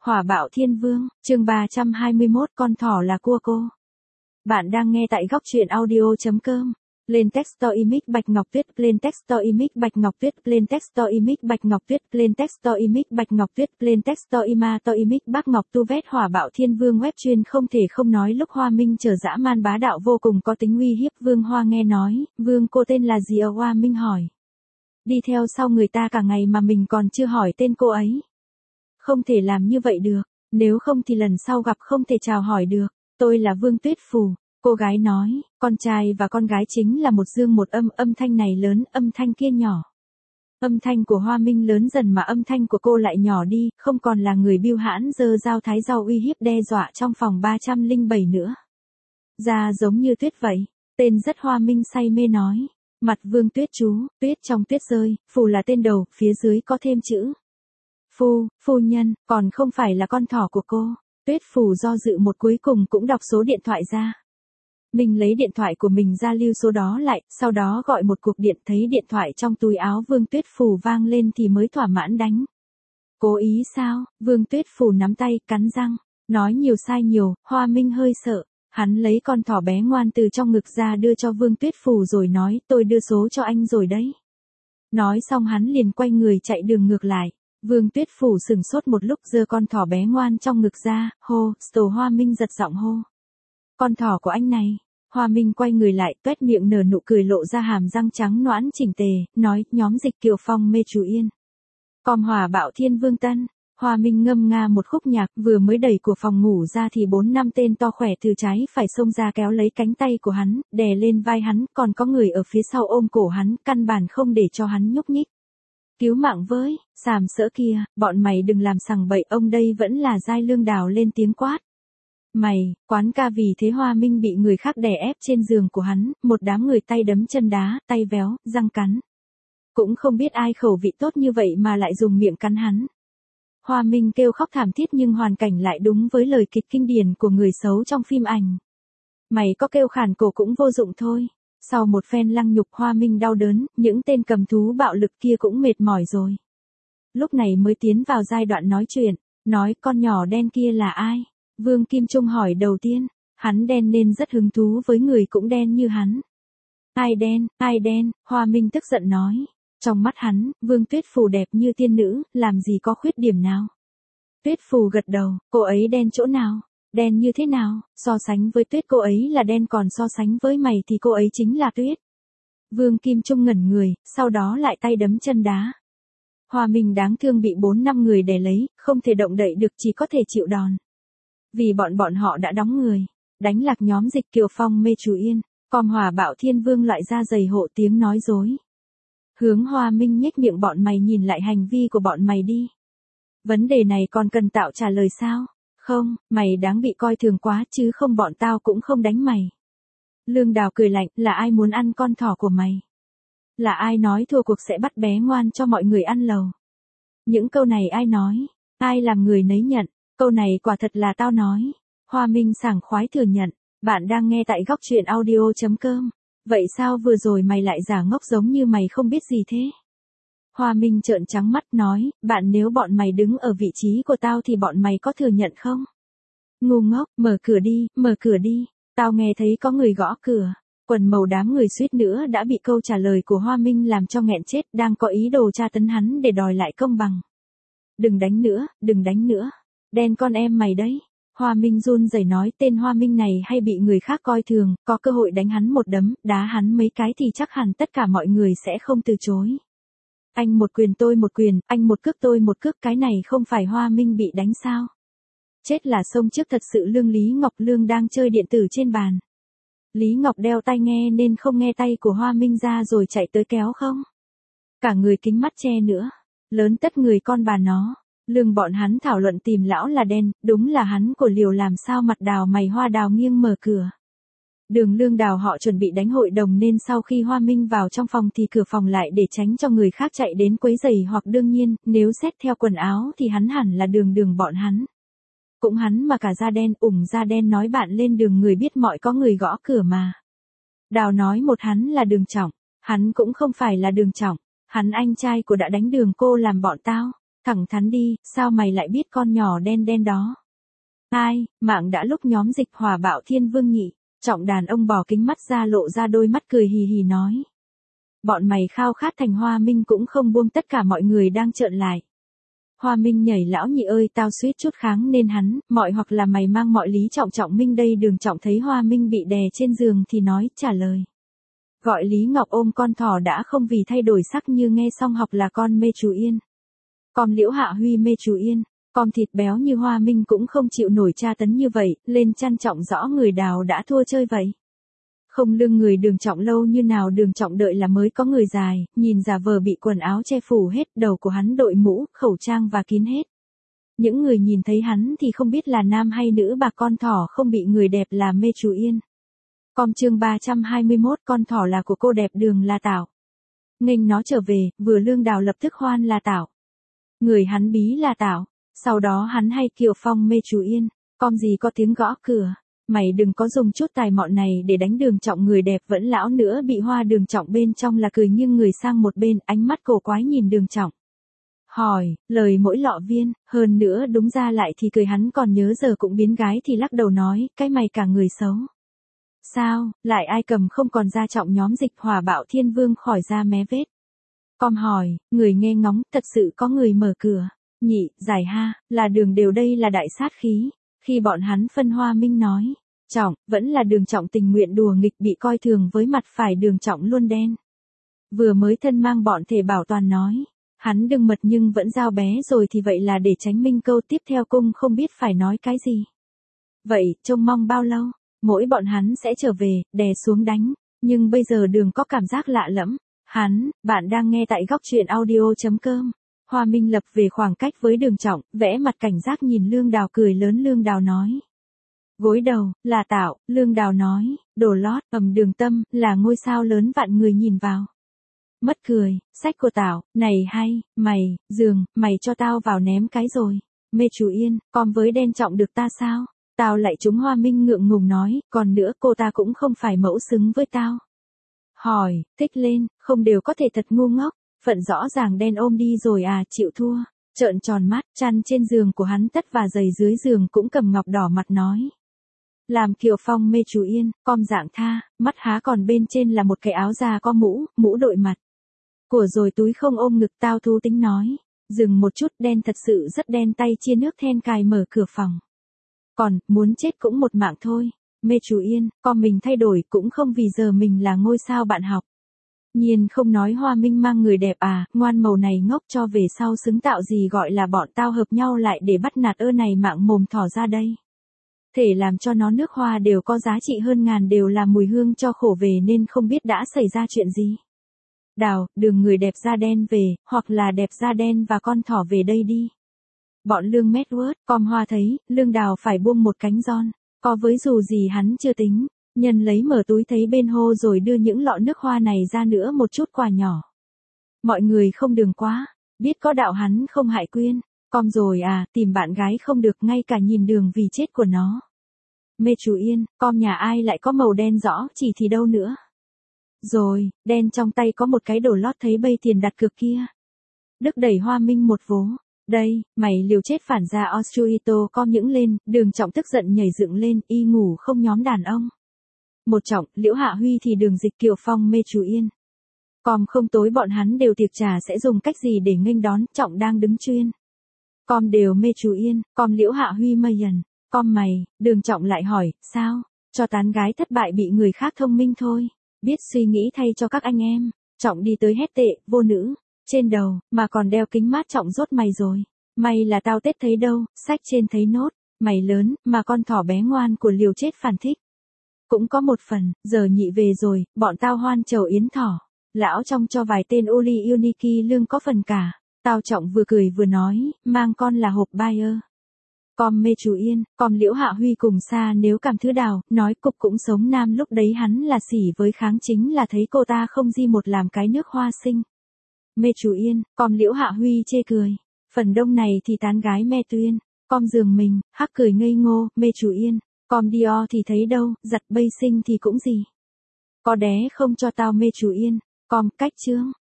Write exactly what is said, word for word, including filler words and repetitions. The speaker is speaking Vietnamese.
Hỏa bạo thiên vương, chương ba trăm hai mươi mốt, con thỏ là cua cô. Bạn đang nghe tại góc truyện audio.com. Lên text image Bạch Ngọc Tuyết, lên text image Bạch Ngọc Tuyết, lên text image Bạch Ngọc Tuyết, lên text image Bạch Ngọc Tuyết, lên text image Bác Ngọc Tu Vét. Hỏa bạo thiên vương web chuyên không thể không nói. Lúc Hoa Minh trở dã man bá đạo vô cùng có tính uy hiếp. Vương Hoa nghe nói, vương cô tên là gì? Ở Hoa Minh hỏi. Đi theo sau người ta cả ngày mà mình còn chưa hỏi tên cô ấy. Không thể làm như vậy được, nếu không thì lần sau gặp không thể chào hỏi được. Tôi là Vương Tuyết Phù, cô gái nói, con trai và con gái chính là một dương một âm, âm thanh này lớn, âm thanh kia nhỏ. Âm thanh của Hoa Minh lớn dần mà âm thanh của cô lại nhỏ đi, không còn là người biêu hãn giơ dao thái rau uy hiếp đe dọa trong phòng ba trăm lẻ bảy nữa. Da giống như tuyết vậy, tên rất Hoa Minh say mê nói. Mặt Vương Tuyết chú, tuyết trong tuyết rơi, Phù là tên đầu, phía dưới có thêm chữ. Phu, phu nhân, còn không phải là con thỏ của cô. Tuyết Phù do dự một cuối cùng cũng đọc số điện thoại ra. Mình lấy điện thoại của mình ra lưu số đó lại, sau đó gọi một cuộc điện, thấy điện thoại trong túi áo Vương Tuyết Phù vang lên thì mới thỏa mãn đánh. Cố ý sao? Vương Tuyết Phù nắm tay, cắn răng, nói nhiều sai nhiều. Hoa Minh hơi sợ, hắn lấy con thỏ bé ngoan từ trong ngực ra đưa cho Vương Tuyết Phù rồi nói, tôi đưa số cho anh rồi đấy. Nói xong hắn liền quay người chạy đường ngược lại. Vương Tuyết Phù sừng sốt một lúc giơ con thỏ bé ngoan trong ngực ra, hô, Sầu. Hoa Minh giật giọng hô. Con thỏ của anh này. Hoa Minh quay người lại, tuét miệng nở nụ cười lộ ra hàm răng trắng nõn chỉnh tề, nói, nhóm Dịch Kiều Phong mê chú Yên. Com Hỏa bạo thiên vương tân. Hoa Minh ngâm nga một khúc nhạc, vừa mới đẩy của phòng ngủ ra thì bốn năm tên to khỏe từ trái phải xông ra kéo lấy cánh tay của hắn, đè lên vai hắn, còn có người ở phía sau ôm cổ hắn, căn bản không để cho hắn nhúc nhích. Cứu mạng với, sàm sỡ kia, bọn mày đừng làm sằng bậy, ông đây vẫn là Giai Lương Đào lên tiếng quát. Mày, quán ca. Vì thế Hoa Minh bị người khác đè ép trên giường của hắn, một đám người tay đấm chân đá, tay véo, răng cắn. Cũng không biết ai khẩu vị tốt như vậy mà lại dùng miệng cắn hắn. Hoa Minh kêu khóc thảm thiết nhưng hoàn cảnh lại đúng với lời kịch kinh điển của người xấu trong phim ảnh. Mày có kêu khản cổ cũng vô dụng thôi. Sau một phen lăng nhục Hoa Minh đau đớn, những tên cầm thú bạo lực kia cũng mệt mỏi rồi. Lúc này mới tiến vào giai đoạn nói chuyện, nói con nhỏ đen kia là ai? Vương Kim Trung hỏi đầu tiên, hắn đen nên rất hứng thú với người cũng đen như hắn. Ai đen, ai đen? Hoa Minh tức giận nói. Trong mắt hắn, Vương Tuyết Phù đẹp như tiên nữ, làm gì có khuyết điểm nào? Tuyết Phù gật đầu, cô ấy đen chỗ nào? Đen như thế nào? So sánh với tuyết cô ấy là đen, còn so sánh với mày thì cô ấy chính là tuyết. Vương Kim Trung ngẩn người, sau đó lại tay đấm chân đá. Hoa Minh đáng thương bị bốn năm người đè lấy, không thể động đậy được, chỉ có thể chịu đòn. Vì bọn bọn họ đã đóng người, đánh lạc nhóm Dịch Kiều Phong mê chú Yên, Com Hỏa bạo thiên vương loại da dày hộ tiếng nói dối. Hướng Hoa Minh nhếch miệng, bọn mày nhìn lại hành vi của bọn mày đi. Vấn đề này còn cần tạo trả lời sao? Không, mày đáng bị coi thường quá chứ không bọn tao cũng không đánh mày. Lương Đào cười lạnh, là ai muốn ăn con thỏ của mày? Là ai nói thua cuộc sẽ bắt bé ngoan cho mọi người ăn lầu? Những câu này ai nói? Ai làm người nấy nhận? Câu này quả thật là tao nói. Hoa Minh sảng khoái thừa nhận. Bạn đang nghe tại góc truyện audio.com. Vậy sao vừa rồi mày lại giả ngốc giống như mày không biết gì thế? Hoa Minh trợn trắng mắt nói, bạn nếu bọn mày đứng ở vị trí của tao thì bọn mày có thừa nhận không? Ngu ngốc, mở cửa đi, mở cửa đi. Tao nghe thấy có người gõ cửa. Quần màu đám người suýt nữa đã bị câu trả lời của Hoa Minh làm cho nghẹn chết, đang có ý đồ tra tấn hắn để đòi lại công bằng. Đừng đánh nữa, đừng đánh nữa. Đen con em mày đấy. Hoa Minh run rẩy nói, tên Hoa Minh này hay bị người khác coi thường, có cơ hội đánh hắn một đấm, đá hắn mấy cái thì chắc hẳn tất cả mọi người sẽ không từ chối. Anh một quyền tôi một quyền, anh một cước tôi một cước, cái này không phải Hoa Minh bị đánh sao? Chết là sông trước thật sự. Lương Lý Ngọc Lương đang chơi điện tử trên bàn. Lý Ngọc đeo tai nghe nên không nghe tay của Hoa Minh ra rồi chạy tới kéo không. Cả người kính mắt che nữa. Lớn tất người con bà nó. Lương bọn hắn thảo luận tìm lão là đen, đúng là hắn của liều làm sao mặt đào mày Hoa Đào nghiêng mở cửa. Đường Lương Đào họ chuẩn bị đánh hội đồng nên sau khi Hoa Minh vào trong phòng thì cửa phòng lại để tránh cho người khác chạy đến quấy rầy, hoặc đương nhiên, nếu xét theo quần áo thì hắn hẳn là đường đường bọn hắn. Cũng hắn mà cả da đen, ủng da đen nói bạn lên đường người biết mọi có người gõ cửa mà. Đào nói một hắn là Đường Trọng, hắn cũng không phải là Đường Trọng, hắn anh trai của đã đánh Đường cô làm bọn tao. Thẳng thắn đi, sao mày lại biết con nhỏ đen đen đó? Ai, mạng đã lúc nhóm dịch Hòa bạo Thiên Vương nhị. Trọng đàn ông bỏ kính mắt ra lộ ra đôi mắt cười hì hì nói. Bọn mày khao khát thành Hoa Minh cũng không buông, tất cả mọi người đang trợn lại. Hoa Minh nhảy, lão nhị ơi tao suýt chút kháng nên hắn, mọi hoặc là mày mang mọi lý. Trọng Trọng Minh đây. Đường Trọng thấy Hoa Minh bị đè trên giường thì nói, trả lời. Gọi Lý Ngọc ôm con thỏ đã không vì thay đổi sắc như nghe xong học là con mê chú Yên. Con Liễu Hạ Huy mê chú Yên, con thịt béo như Hoa Minh cũng không chịu nổi tra tấn như vậy, lên chăn Trọng rõ người đào đã thua chơi vậy. Không lương người Đường Trọng lâu như nào. Đường Trọng đợi là mới có người dài, nhìn giả vờ bị quần áo che phủ hết, đầu của hắn đội mũ, khẩu trang và kín hết. Những người nhìn thấy hắn thì không biết là nam hay nữ. Bà con thỏ không bị người đẹp là mê chú Yên. Com chương ba trăm hai mươi mốt, con thỏ là của cô đẹp Đường La Tảo. Nghênh nó trở về, vừa Lương Đào lập tức hoan La Tảo. Người hắn bí La Tảo, sau đó hắn hay Kiều Phong mê chú Yên. Com gì có tiếng gõ cửa. Mày đừng có dùng chút tài mọn này để đánh Đường Trọng. Người đẹp vẫn lão nữa bị hoa. Đường Trọng bên trong là cười nghiêng người sang một bên, ánh mắt cổ quái nhìn Đường Trọng. Hỏi, lời mỗi lọ viên, hơn nữa đúng ra lại thì cười. Hắn còn nhớ giờ cũng biến gái thì lắc đầu nói, cái mày cả người xấu. Sao, lại ai cầm không còn ra. Trọng nhóm dịch Hòa bạo Thiên Vương khỏi ra mé vết. Com hỏi, người nghe ngóng, thật sự có người mở cửa. Nhị, giải ha, là Đường đều đây là đại sát khí. Khi bọn hắn phân Hoa Minh nói, Trọng, vẫn là Đường Trọng tình nguyện đùa nghịch bị coi thường với mặt phải. Đường Trọng luôn đen. Vừa mới thân mang bọn thể bảo toàn nói, hắn đừng mật nhưng vẫn giao bé rồi thì vậy là để tránh Minh câu tiếp theo cung không biết phải nói cái gì. Vậy, trông mong bao lâu, mỗi bọn hắn sẽ trở về, đè xuống đánh, nhưng bây giờ Đường có cảm giác lạ lẫm. Hắn, bạn đang nghe tại góc truyện audio.com. Hoa Minh lập về khoảng cách với Đường Trọng, vẽ mặt cảnh giác nhìn Lương Đào cười lớn. Lương Đào nói. Gối đầu, là Tạo. Lương Đào nói, đồ lót, ầm. Đường Tâm, là ngôi sao lớn vạn người nhìn vào. Mất cười, sách của Tạo, này hay, mày, giường, mày cho tao vào ném cái rồi. Mê chú Yên, con với đen Trọng được ta sao? Tao lại trúng. Hoa Minh ngượng ngùng nói, còn nữa cô ta cũng không phải mẫu xứng với tao. Hỏi, thích lên, không đều có thể thật ngu ngốc. Phận rõ ràng đen ôm đi rồi à, chịu thua. Trợn tròn mắt, chăn trên giường của hắn tất và giày dưới giường cũng cầm ngọc đỏ mặt nói. Làm Kiều Phong mê chú Yên, com dạng tha, mắt há còn bên trên là một cái áo da có mũ, mũ đội mặt. Của rồi túi không ôm ngực. Tao thú tính nói. Dừng một chút, đen thật sự rất đen. Tay chia nước then cài mở cửa phòng. Còn, muốn chết cũng một mạng thôi. Mê chú Yên, con mình thay đổi cũng không vì giờ mình là ngôi sao bạn học. Nhiên không nói Hoa Minh mang người đẹp à, ngoan màu này ngốc cho về sau xứng tạo gì gọi là bọn tao hợp nhau lại để bắt nạt ơ này mạng mồm thỏ ra đây. Thể làm cho nó nước hoa đều có giá trị hơn ngàn đều là mùi hương cho khổ về nên không biết đã xảy ra chuyện gì. Đào, Đường người đẹp da đen về, hoặc là đẹp da đen và con thỏ về đây đi. Bọn Lương Medworth, com Hoa thấy, Lương Đào phải buông một cánh giòn, có với dù gì hắn chưa tính. Nhân lấy mở túi thấy bên hô rồi đưa những lọ nước hoa này ra nữa một chút quà nhỏ. Mọi người không Đường quá, biết có đạo hắn không hại Quyên, com rồi à, tìm bạn gái không được ngay cả nhìn Đường vì chết của nó. Mê chú Yên, com nhà ai lại có màu đen rõ chỉ thì đâu nữa. Rồi, đen trong tay có một cái đồ lót thấy bây tiền đặt cược kia. Đức đẩy Hoa Minh một vố. Đây, mày liều chết phản ra Ostruito. Com những lên, Đường Trọng tức giận nhảy dựng lên, y ngủ không nhóm đàn ông. Một Trọng, Liễu Hạ Huy thì Đường dịch Kiều Phong mê chú Yên. Com không tối bọn hắn đều tiệc trà sẽ dùng cách gì để nghênh đón. Trọng đang đứng chuyên. Com đều mê chú Yên, com Liễu Hạ Huy mây dần. Com mày, Đường Trọng lại hỏi, sao? Cho tán gái thất bại bị người khác thông minh thôi. Biết suy nghĩ thay cho các anh em. Trọng đi tới hét tệ, vô nữ. Trên đầu, mà còn đeo kính mát. Trọng rốt mày rồi. Mày là tao tết thấy đâu, sách trên thấy nốt. Mày lớn, mà con thỏ bé ngoan của liều chết phản thích. Cũng có một phần, giờ nhị về rồi, bọn tao hoan chầu yến thỏ. Lão trong cho vài tên Uli Uniki Lương có phần cả. Tao Trọng vừa cười vừa nói, mang con là hộp buyer. Com mê chú Yên, com Liễu Hạ Huy cùng xa nếu cảm thứ Đào, nói cục cũng sống nam lúc đấy hắn là xỉ với kháng chính là thấy cô ta không di một làm cái nước hoa sinh. Mê chú Yên, com Liễu Hạ Huy chê cười. Phần đông này thì tán gái me tuyên, com giường mình, hắc cười ngây ngô. Mê chú Yên, com Dior thì thấy đâu, giặt bây sinh thì cũng gì. Có đé không cho tao mê chú Yên, com cách chương.